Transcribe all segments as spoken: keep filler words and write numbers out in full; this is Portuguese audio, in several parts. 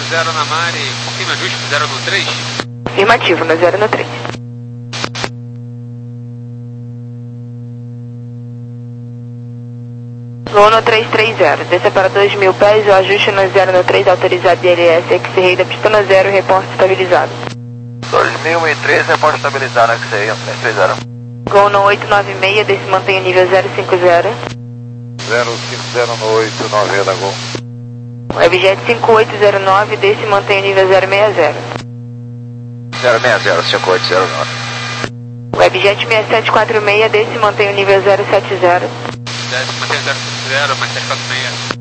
zero na Mari, confirma ajuste pro zero no três? Afirmativo, no zero no três. Voo no três três zero, desça para dois mil pés, o ajuste no zero no três, autorizado D L S, X-Ray da pista no zero, reporte estabilizado. dois mil e três, reporte estabilizado, X-Ray, três três zero. Gol no oito nove seis, desce mantenha o nível zero cinco zero. zero cinco zero no oito nove da Gol. Webjet cinco oito zero nove, desce mantenha o nível zero seis zero. zero seis zero, cinco oito zero nove. Webjet seis sete quatro seis, desce mantenha o nível zero sete zero. Desce, mantém zero cinco zero, mais sete quatro seis.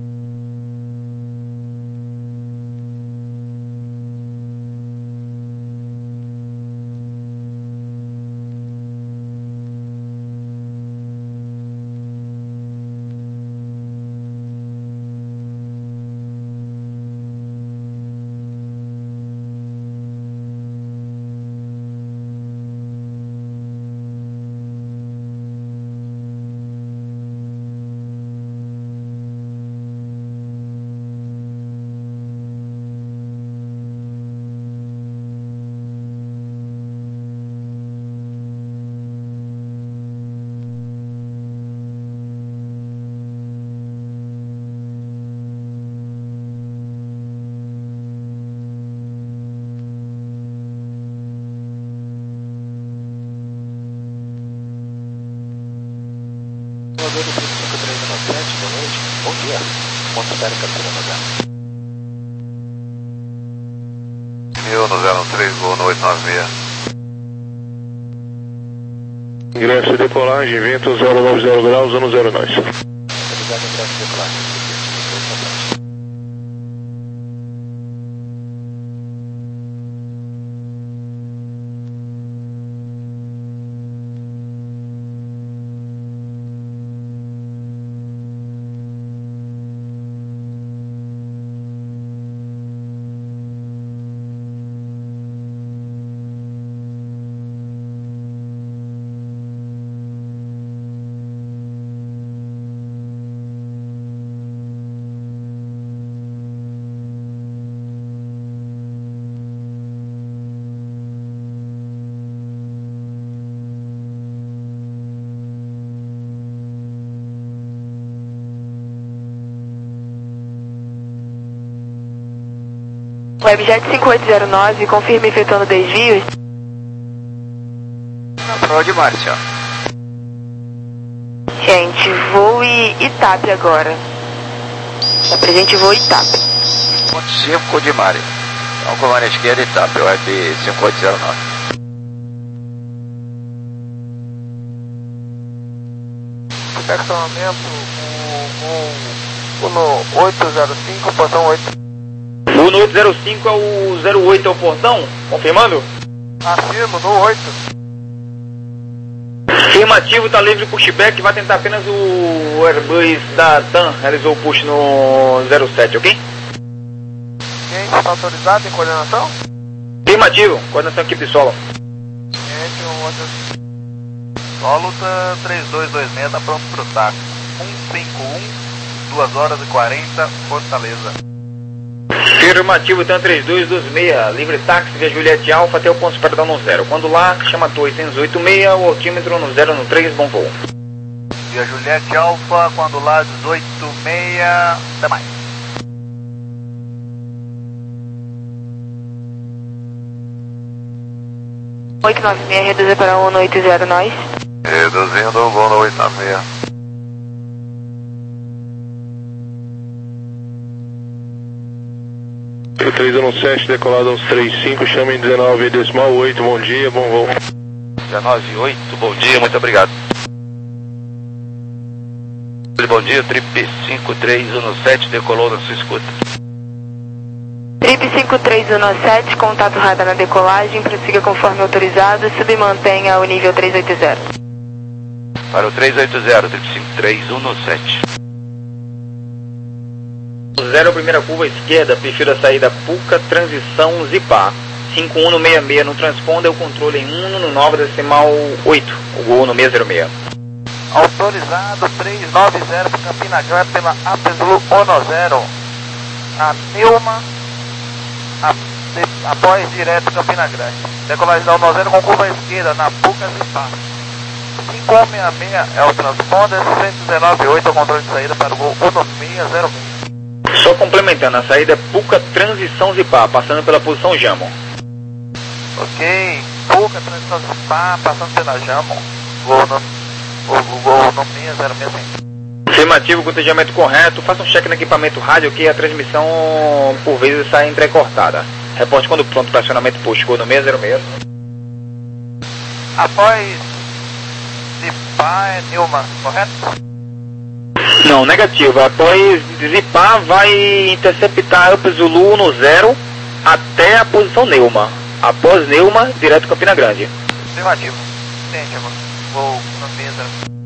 cinco três um sete, boa noite. Bom dia. Ponto zero, captura no zero. Mil no zero três, voo no oito nove seis. Ingresso de decolagem, vento zero nove zero graus, ano zero nós. Autorizado ingresso de decolagem. Webjet cinco oito zero nove, confirma efetuando desvios. Na prova de Márcia. Gente, voo e Itap agora. Apresente voo Itap. Ponto cinco de Mari. Então, comando esquerda e tap, web cinco oito zero nove. Perfeccionamento, o no oito zero cinco, portão oito. O no oito zero cinco é o zero oito, é o portão? Confirmando? Afirmo, no oito. Afirmativo, tá livre pushback, vai tentar apenas o Airbus da TAM, realizou o push no zero sete, ok? Quem está autorizado em coordenação? Afirmativo, coordenação equipe solo. Gente, um outro. Solo tá três dois dois seis, tá pronto pro táxi. um cinco um, duas horas e quarenta, Fortaleza. Afirmativo, TAM três dois dois seis, livre táxi via Juliette Alfa até o ponto superior no zero. Quando lá, chama Torre oito seis, o altímetro no zero no três, bom voo. Via Juliette Alfa, quando lá, dezoito seis, até mais. oito nove seis, reduzir para um no oito zero nós. Reduzindo o voo no oito nove seis. três um sete, decolado uns três cinco, chame em dezenove decimal oito, bom dia, bom voo. dezenove oito, bom dia, muito obrigado. Bom dia, Trip cinco três um sete, decolou na sua escuta. Trip cinco três um sete, contato radar na decolagem, prossiga conforme autorizado, submantenha o nível três oito zero. Para o três oito zero, Trip cinco três um sete. Zero, primeira curva esquerda, prefiro a saída Puca, transição Zipar. cinco um no sessenta e seis, no transponder o controle em um no nove decimal oito, o gol no seis zero seis. Autorizado três nove zero para Campina Grande pela Apeslu Ono Zero. A Neuma A, de, após direto Campina Grande. Decolagem da um zero com curva esquerda na Puca Zipá. cinco um seis seis é o transponder, cento e dezenove ponto oito é o controle de saída para o gol um seis zero seis. Só complementando, a saída é Puca Transição Zipá, passando pela posição Jamo. Ok, Puca Transição Zipá, passando pela Jamo. Gol no, o, o gol no seis zero seis sim. Afirmativo, com o entendimento correto, faça um check no equipamento rádio que a transmissão por vezes sai entrecortada. Reporte quando pronto para acionamento posto, gol no seis zero seis. Após Zipá é Nilma, correto? Não, negativo. Após Zipá vai interceptar Up Zulu no zero até a posição Neuma. Após Neuma, direto Campina Grande. Afirmativo. Entende, amor. Vou no seis zero seis.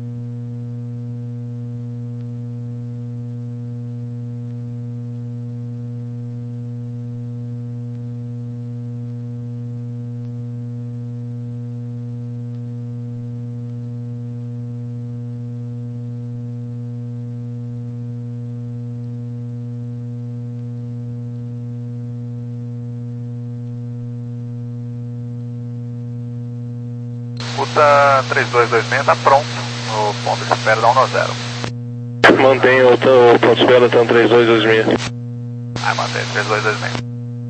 Escuta três dois dois seis, tá pronto no ponto de espera da um zero. Mantenha o, o ponto de espera até três dois dois seis. Ah, mantém três dois dois seis.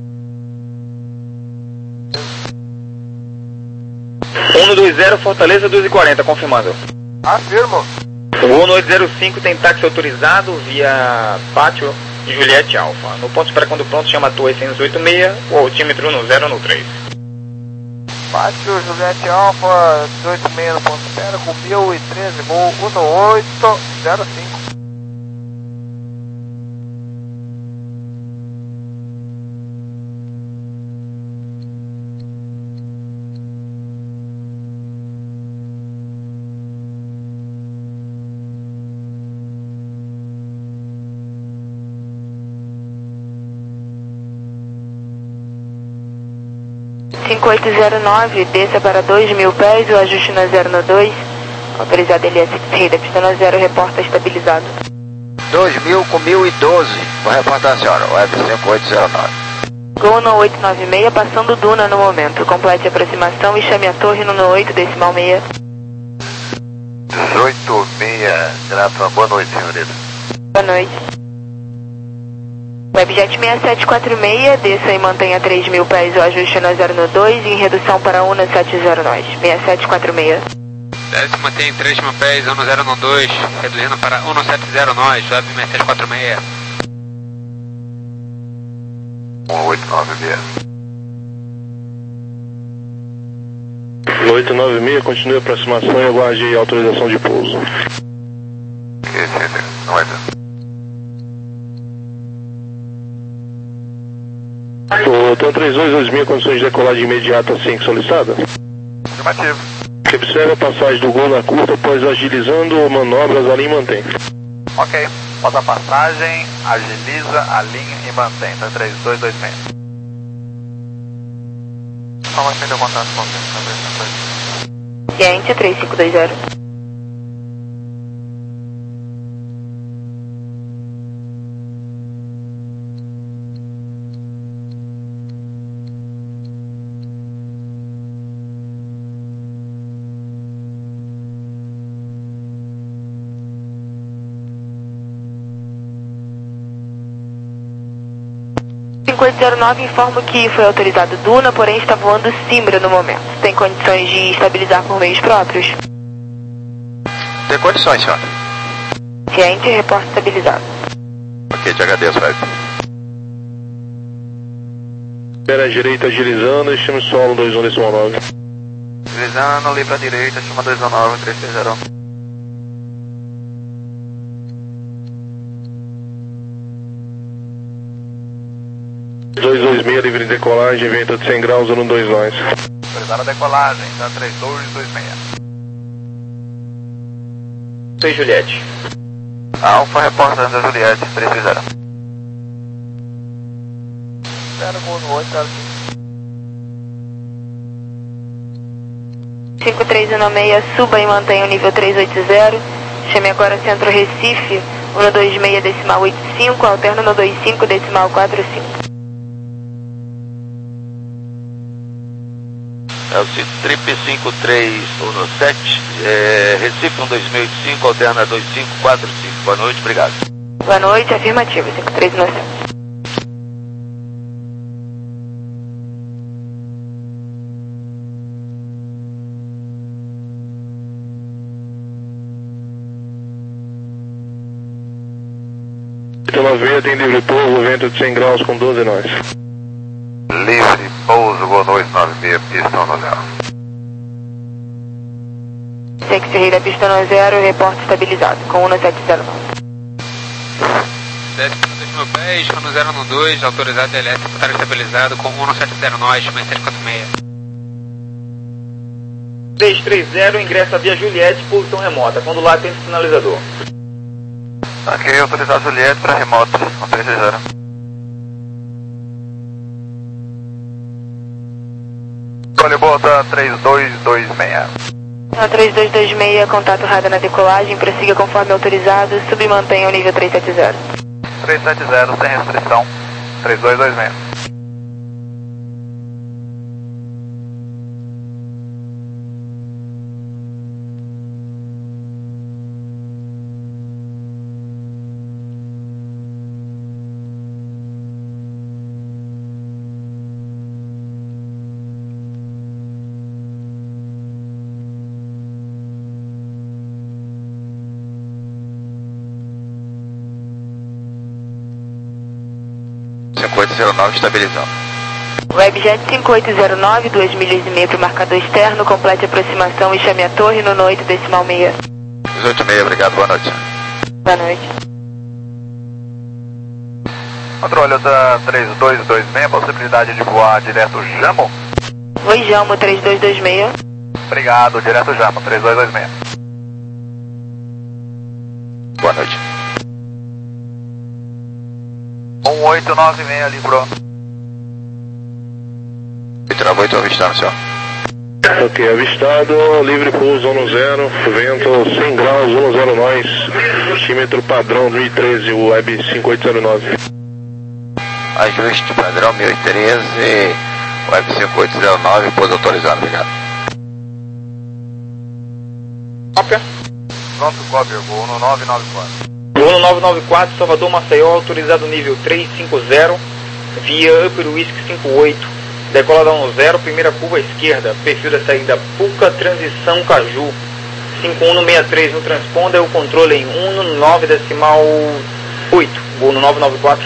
um dois zero, Fortaleza dois e quarenta, confirmando. Afirmo. Voo no oito zero cinco tem táxi autorizado via Pátio Juliette Alfa. No ponto de espera quando pronto, chama a Torre seiscentos e oitenta e seis, o altímetro no zero no três. Pátio Juliette Alfa, dezoito e meio no ponto de espera, com mil e treze, voo um oito zero cinco. cinco oito zero nove, desça para dois mil pés, o ajuste na zero no dois. Autorizado L S T da pista no zero, reporta estabilizado. dois mil com mil e doze, vou reportar a senhora, web cinco oito zero nove. Gol no oito nove seis, passando Duna no momento. Complete a aproximação e chame a torre no oito decimal seis. dezoito seis, grato, boa noite, senhorita. Boa noite. Webjet seis sete quatro seis, desça e mantenha três mil pés, o ajuste na zero no dois, em redução para um sete zero nós. seis sete quatro seis. Desce, mantém três mil pés, um zero no dois, reduzindo para um sete zero nós, web seis sete quatro seis. um oito nove seis. oito nove seis, continue a aproximação e aguarde autorização de pouso. Ok, sim, não vai ter. O T A M três dois dois seis, condições de decolagem imediata assim que solicitada? Afirmativo. Que observa a passagem do gol na curta após agilizando manobras, a linha e mantém. Ok, após a passagem, agiliza a linha e mantém, tá três dois dois seis. Vamos atender o contato com você. Ciente três cinco dois zero. cinco oito zero nove, informo que foi autorizado Duna, porém está voando Simbra no momento. Tem condições de estabilizar por meios próprios? Tem condições, senhora. Ciente, reporte estabilizado. Ok, te agradeço, velho. Espera a direita agilizando, estamos solo dois um decimal nove. Agilizando, ali pra direita, chama dois um nove três três zero. dois dois seis, livre de decolagem, vento de cem graus, um dois nós. Autorizada a decolagem, tá três dois dois seis. Sei, Juliette. Alfa reportando a Juliette, três três zero. zero gol no oito zero cinco. cinco três um seis, suba e mantenha o nível três oito zero. Chame agora Centro Recife, um dois seis decimal oito cinco, alterna no dois cinco decimal quatro cinco. É o Trip cinco três um sete, é, Recife um dois mil e cinco, alterna dois cinco quatro cinco. Boa noite, obrigado. Boa noite, afirmativo, cinco três um sete. oito nove seis tem livre pouso, vento de cem graus com doze nós. Livre pouso, Gol no oito nove seis, pista no zero. Segue Serreira, pista no zero, reporte estabilizado, com um sete zero nove. Desce para dois mil pés, no zero um dois, autorizado elétrico para estabilizado com um sete zero nós, mais sete quatro seis. três três zero, ingressa via Juliette, posição remota, quando lá tem sinalizador. Ok, autorizado Juliette para remoto, um três três zero. Escolhe bota três dois dois seis. três dois dois seis, contato radar na decolagem, prossiga conforme autorizado, submantenha o nível três sete zero. três sete zero, sem restrição, três dois dois seis. cinco oito zero nove estabilizando. Webjet cinco oito zero nove, duas milhas e meia para o marcador externo, complete a aproximação e chame a torre no noite decimal meia. dezoito seis, obrigado, boa noite. Boa noite. Controle da três dois dois seis, possibilidade de voar direto Jamo. Oi, Jamo, três dois dois seis. Obrigado, direto Jamo, três dois dois seis. Boa noite. um oito nove seis, livrou. oito nove oito, avistando, senhor. Ok, avistado, livre pouso um zero, vento cem graus, um zero nós, altímetro padrão mil e treze, web cinco oito zero nove. Ajuste padrão mil e treze, web cinco oito zero nove, pouso autorizado, obrigado. Cópia. Pronto, cópia, Gol no nove nove quatro. Gol no nove nove quatro, Salvador Maceió, autorizado nível três cinco zero, via Upper Whisky cinco oito, decolada um zero, primeira curva à esquerda, perfil da saída Puca, transição Caju, cinco um seis três no transponder, o controle em um nove decimal oito, Gol no nove nove quatro.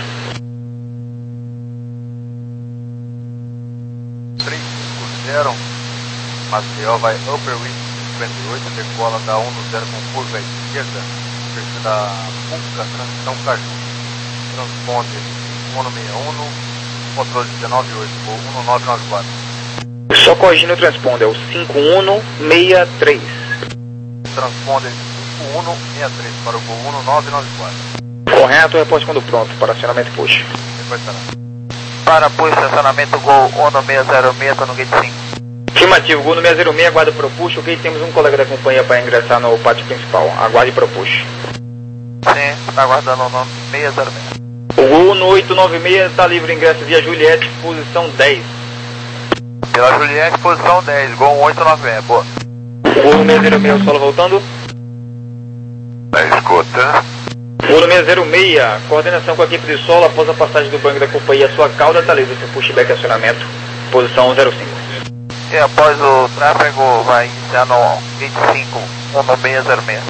três cinco zero, Maceió vai Upper Wing cinquenta e oito, decola da um zero com curva à esquerda, perfil da Puca, transição Caju, transponder um seis um, controle dezenove oito, Gol um nove nove quatro. Só corrigindo o transponder, é o cinco um seis três. Transponder cinco um seis três para o Gol um nove nove quatro. Correto, reporte quando pronto, para acionamento push. Depois será. Para push, estacionamento Gol um seis zero seis, está no gate cinco. Afirmativo, Gol no seis zero seis, aguarda para o push, ok, temos um colega da companhia para ingressar no pátio principal, aguarde para o push. Sim, está aguardando o nome seis zero seis. O Gol no oito nove seis está livre ingresso via Juliette, posição dez. Pela Juliette, posição dez, Gol oito nove seis, boa. Gol no seis zero seis, o solo voltando. Da escuta. Gol no seis zero seis, coordenação com a equipe de solo após a passagem do banco da companhia, sua cauda está livre para pushback acionamento, posição zero cinco. E após o tráfego vai iniciar no gate cinco, um seis zero seis.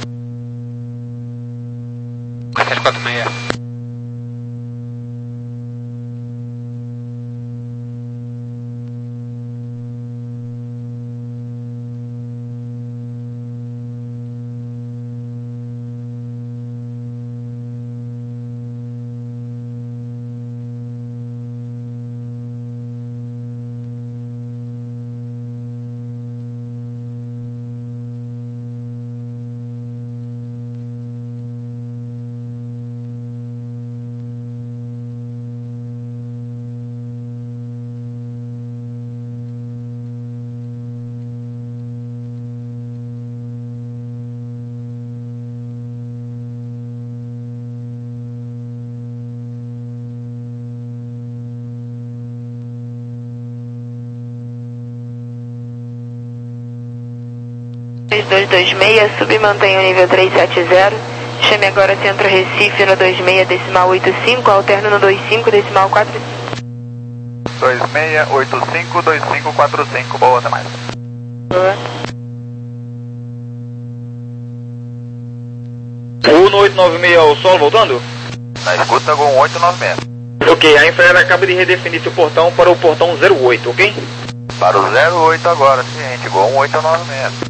sete quatro seis. dois dois seis, submantenha o nível trezentos e setenta. Chame agora Centro Recife no dois seis decimal oitenta e cinco, alterno no dois cinco decimal quarenta e cinco. dois seis oito cinco, dois cinco quatro cinco, boa, até mais. Boa. um oito nove seis ao solo, voltando? Na escuta, Gol oito nove seis. Ok, a Infraero acaba de redefinir seu portão para o portão zero oito, ok? Para o zero oito agora, ciente, Gol oito nove seis.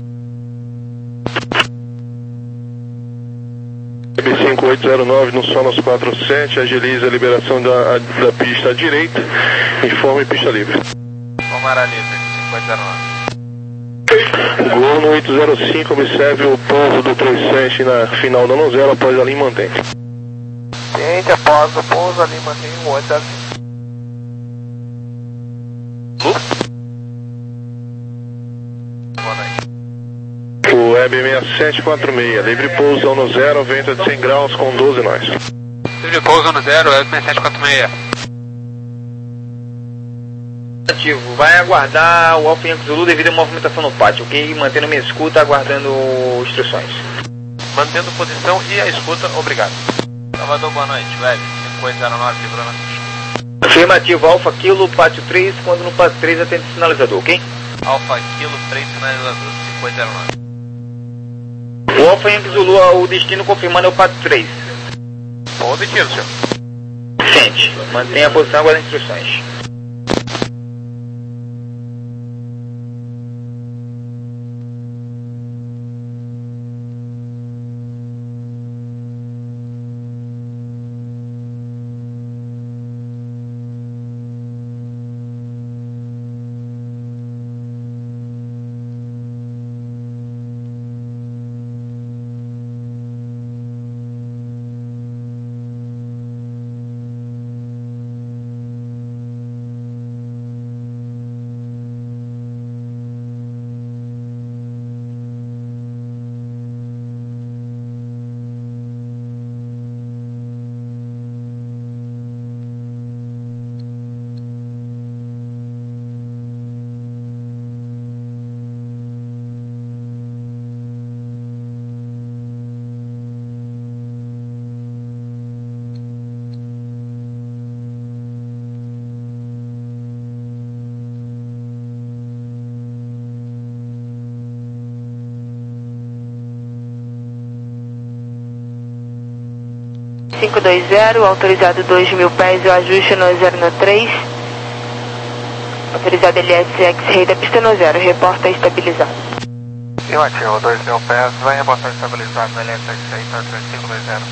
B cinco oito zero nove no Sonos quatro sete, agilize a liberação da, da pista à direita, informe pista livre. Tomara livre, cinco oito zero nove. Gol no oito zero cinco, observe o pouso do três sete na final da zero após a linha mantém. Ciente, após o pouso ali, mantém o oito zero cinco. Boa noite. O Web seis sete quatro seis, livre pouso no zero, vento de cem graus com doze nós. Livre pouso no zero, Web seis sete quatro seis. Ativo, vai aguardar o Alfa Yankee Zulu devido à movimentação no pátio, ok? Mantendo minha escuta, aguardando instruções. Mantendo posição e a escuta, obrigado. Salvador, boa noite, Web cinco oito zero nove, livrando a pista. Afirmativo, Alfa Kilo, pátio três, quando no pátio três atende o sinalizador, ok? Alfa Kilo três, sinalizador, cinco oito zero nove. O Alfa Yankee Zulu, o destino confirmando é o pátio três. Positivo, senhor. Sente, mantenha a posição, aguarda instruções. cinco dois zero, autorizado dois mil pés, o ajuste no zero no três. Autorizado L S X-Ray da pista no zero, reporta estabilizado. Afirmativo, dois mil pés, vai reportar estabilizado no L S X-Ray, para cinco dois zero.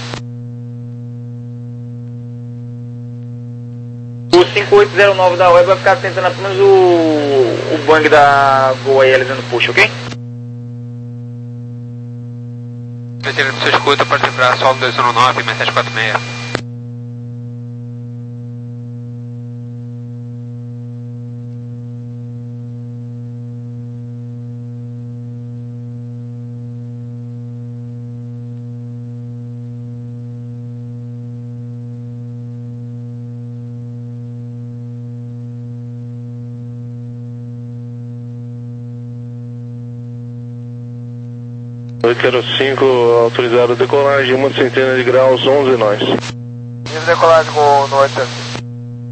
O cinco oito zero nove da Web vai ficar tentando apenas o, o bang da Gol aí realizando push, ok? Retirando sua escuta para lembrar solo dois um nove, seis sete quatro seis. oito zero cinco, autorizado decolagem, uma centena de graus, onze nós. Livre decolagem com no oito zero cinco.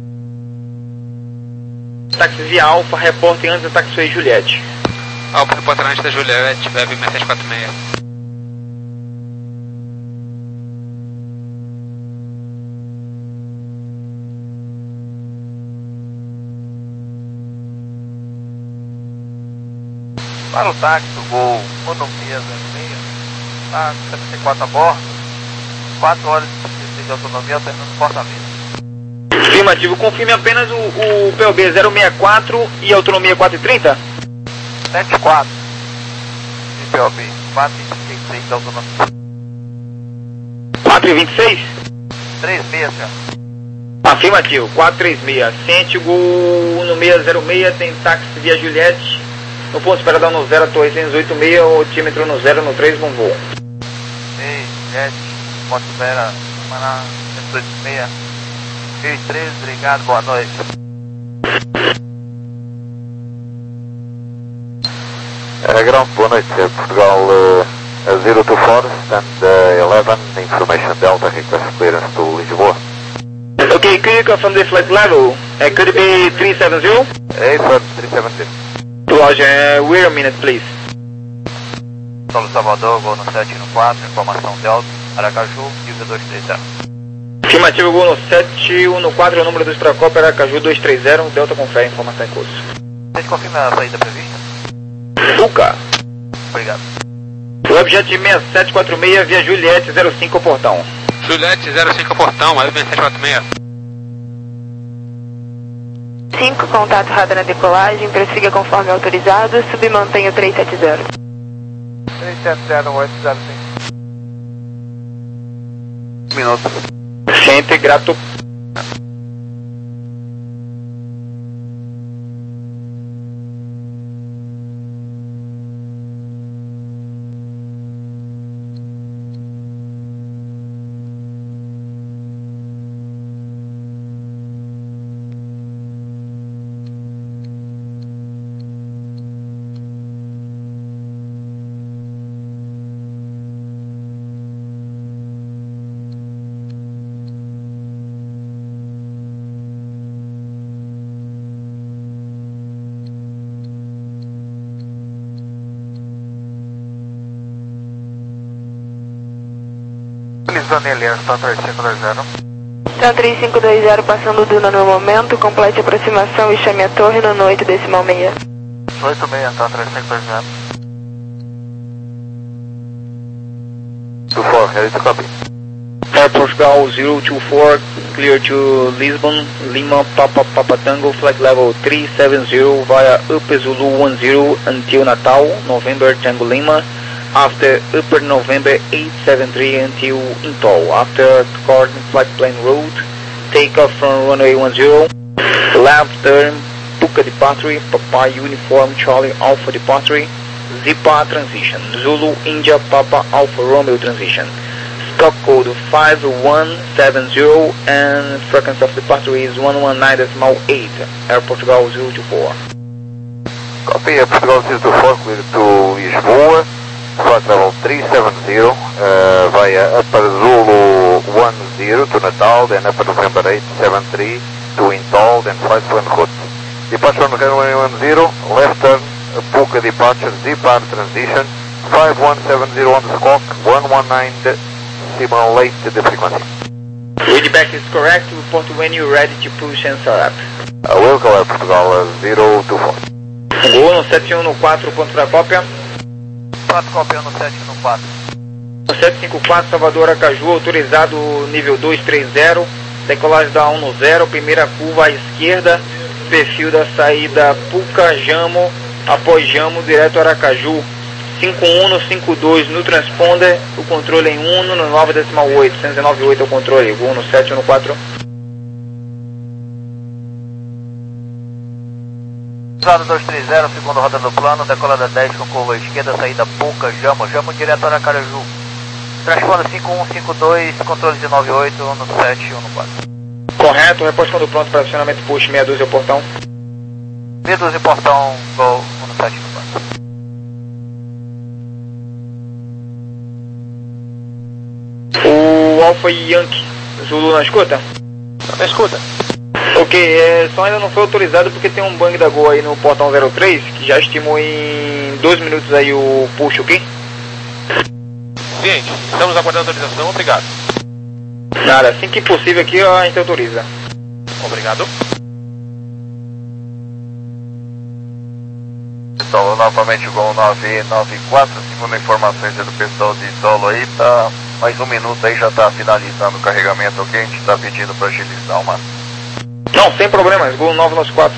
Táxi via Alfa, reportem antes da taxiway Juliette. Alfa reporta antes da Juliette, Web seis sete quatro seis. Para o táxi, o Gol Economia zero seis, tá setenta e quatro a bordo, quatro horas de autonomia, alternando Fortaleza. Afirmativo, confirme apenas o, o P O B zero seis quatro e autonomia quatro e trinta? sete quatro de P O B, quatro e vinte e seis de autonomia. quatro e vinte e seis? três seis, senhor. Afirmativo, quatro três seis. Sente o Gol no seis zero seis, tem táxi via Juliette. No ponto esperadão no zero, Torre seiscentos e oitenta e seis, otímetro no zero, no três, bom voo. Ei, Juliette, ponto espera, Maná, cento e oitenta e seis, mil e treze, obrigado, boa noite. Telegram, boa noite, é Portugal uh, zero two four, stand uh, eleven, information Delta, request clearance to Lisboa. Okay, could you confirm the flight level? Uh, could it be three seven zero? É isso, three seven zero. Roger, uh, wait a minute please. Solo Salvador, voo no sete no quatro, informação Delta, Aracaju, nível dois três zero. Afirmativo, voo no sete um quatro, o número do Stracop, Aracaju dois três zero, Delta confere, informação em curso. Vocês confirmam a saída prevista? Fuca. Obrigado. Webjet seis sete quatro seis, via Juliette zero cinco ao portão. Juliette zero cinco portão, web seis sete quatro seis. cinco, contato radar na decolagem, prossiga conforme autorizado, submantenha o três sete zero. três sete zero, oito zero cinco. Minutos. Ciente, grato. Lisboneliano, Stan três cinco dois zero. Stan três cinco dois zero, passando Duna no momento, complete a aproximação e chame a torre no noite decimal meia. oito seis, Stan três cinco dois zero. two four, ready to copy. Air Portugal zero two four, clear to Lisbon, Lima, Papa, Papa Tango, flight level three seven zero via Upper Zulu one zero until Natal, November Tango Lima, after Upper November eight seven three until Intol, after Gordon Flight Plane Road, take off from runway one zero, left turn, Puka departure, Papa Uniform Charlie Alpha departure, Zipa transition, Zulu India Papa Alpha Romeo transition. Stop code five one seven zero and frequency of departure is one one nine point eight, Air Portugal zero two four. Copy, Air Portugal zero two four, clear to Lisboa, flight level three seven zero, uh, via Upper Zulu one zero to Natal, then Upper November eight seven three to Intol, then flight plan route. Departure on runway one zero, left turn, Puka departure, Zipar transition, five one seven zero on the squawk, one one nine simulate the frequency. Readback is correct, report when you're ready to push and start up. Uh, welcome Air Portugal uh, zero two four. Gol no sete um quatro, ponto para cópia. quatro copiando sete no quatro. No sete cinco quatro, Salvador Aracaju, autorizado nível dois três zero, decolagem da um no zero, primeira curva à esquerda, perfil da saída Puca Jamo, após Jamo, direto Aracaju, cinco um no cinco dois no transponder, o controle em um no nove decimal oito, cento e nove oito é o controle, voo no sete um quatro. Usado dois três zero, segundo roda do plano, decolada dez com curva esquerda, saída Puca, Jamo, Jamo direto Aracaju. Transponder cinco um cinco dois, controle de nove oito no sete um no quatro. Correto, reposto quando pronto para acionamento push meia dúzia portão. meia dúzia portão, gol no sete no quatro. O Alpha Yankee, Zulu na escuta? Na escuta. Ok, é, só ainda não foi autorizado porque tem um bang da Gol aí no portão zero três, que já estimou em dois minutos aí o push, ok? Ciente, estamos aguardando a autorização, obrigado. Nada, assim que possível aqui a gente autoriza. Obrigado. Solo, novamente o Gol nove nove quatro, segundo informações do pessoal de Solo aí, tá mais um minuto aí, já tá finalizando o carregamento, ok? A gente tá pedindo para agilizar o máximo. Não, sem problemas, Gol nove nove quatro.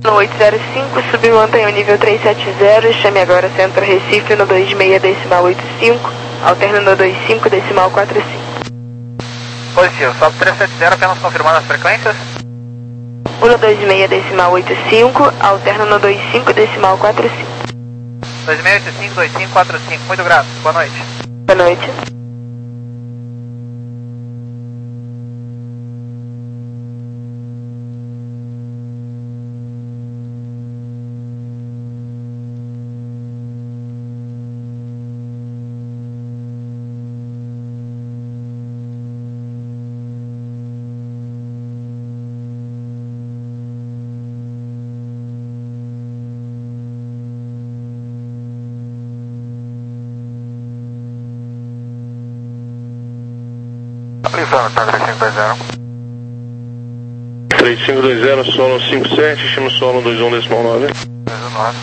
No oito zero cinco, submantenha o nível trezentos e setenta, chame agora Centro Recife no dois seis decimal oito cinco, alterna no dois cinco decimal quatro cinco. Positivo, sobe trezentos e setenta, apenas confirmando as frequências. um no dois seis decimal oito cinco, alterna no dois cinco decimal quatro cinco. dois seis oito cinco, dois cinco quatro cinco, muito grato, boa noite. Boa noite. Aplicação, tá três cinco dois zero. três cinco dois zero, solo cinco sete, estima solo dois um decimal nove. dois um nove.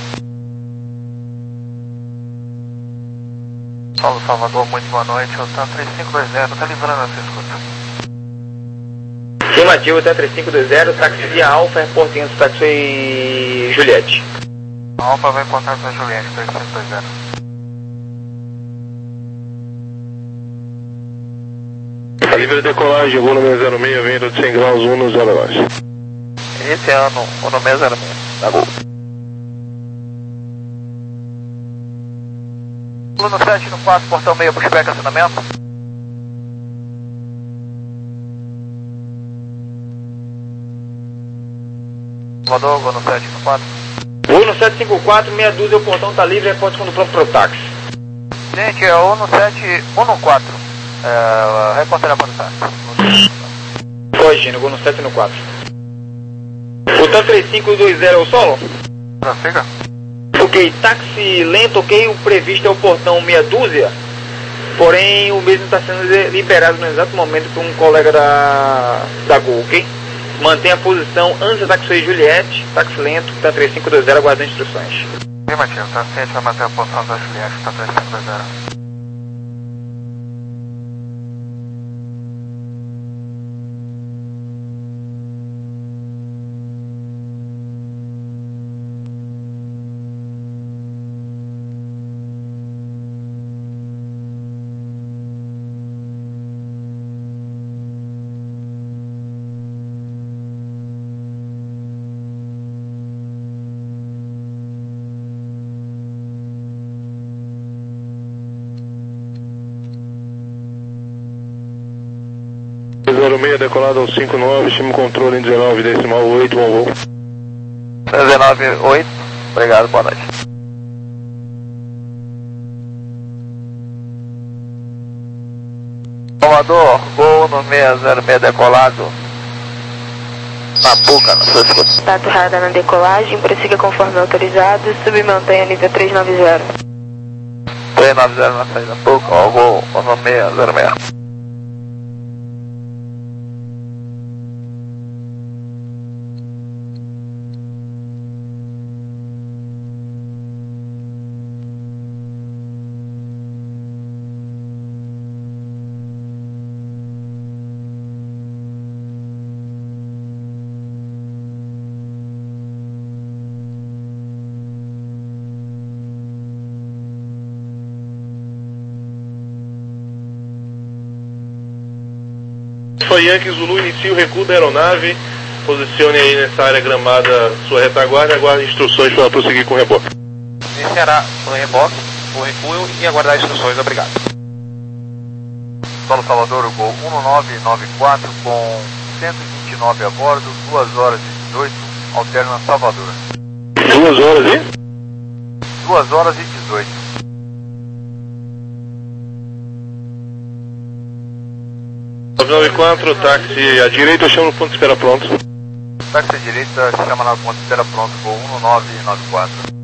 Paulo Salvador, muito boa noite. O T A três cinco dois zero, tá livrando essa escuta. Afirmativo, T A três cinco dois zero, táxi via Alfa, reportando táxi Juliette. A Alfa vai encontrar com a Juliette, três cinco dois zero. A livre decolagem, voo número zero seis, vento de cem graus, um no zero nove. Esse ano, o nome é zero seis, tá bom. Bruno sete no quatro, portão meio, pushback, acionamento. Salvador, Bruno sete no quatro. Bruno sete cinco quatro, meia dúzia, o portão tá livre, reporte quando pronto pro táxi. Gente, é o Uno sete um quatro. É, reporteira para o táxi. Corrigindo, Bruno sete no quatro. O T A três cinco dois zero é o solo? Prossiga. Ok, táxi lento, ok, o previsto é o portão meia dúzia, porém o mesmo está sendo liberado no exato momento por um colega da, da Gol, ok? Mantenha a posição antes da táxi Juliette, táxi lento, T A três cinco dois zero, aguardando instruções. Afirmativo, tá ciente, vai manter a posição da Juliette, T A três cinco dois zero. zero seis, decolado ao cinco nove, estima controle em dezenove decimal oito, bom voo. dezenove oito, obrigado, boa noite. Salvador, Gol no seis zero seis decolado. Na Puca, na sua escuta. Contato radar na decolagem, prossiga conforme autorizado, submantenha nível trezentos e noventa. trezentos e noventa na saída Puca, ó, Gol no seis zero seis. Alfa Yankee Zulu, inicie o recuo da aeronave, posicione aí nessa área gramada sua retaguarda e aguarde instruções para prosseguir com o reboque. Iniciará o reboque, o recuo e aguardar instruções, obrigado. Solo Salvador, o Gol um nove nove quatro com cento e vinte e nove a bordo, duas horas e dezoito, alterna Salvador. Duas horas e? duas horas e dezoito. nove nove quatro, táxi à direita, chama no ponto de espera pronto. Táxi à direita, chama na ponte de espera pronto, Gol um nove nove quatro.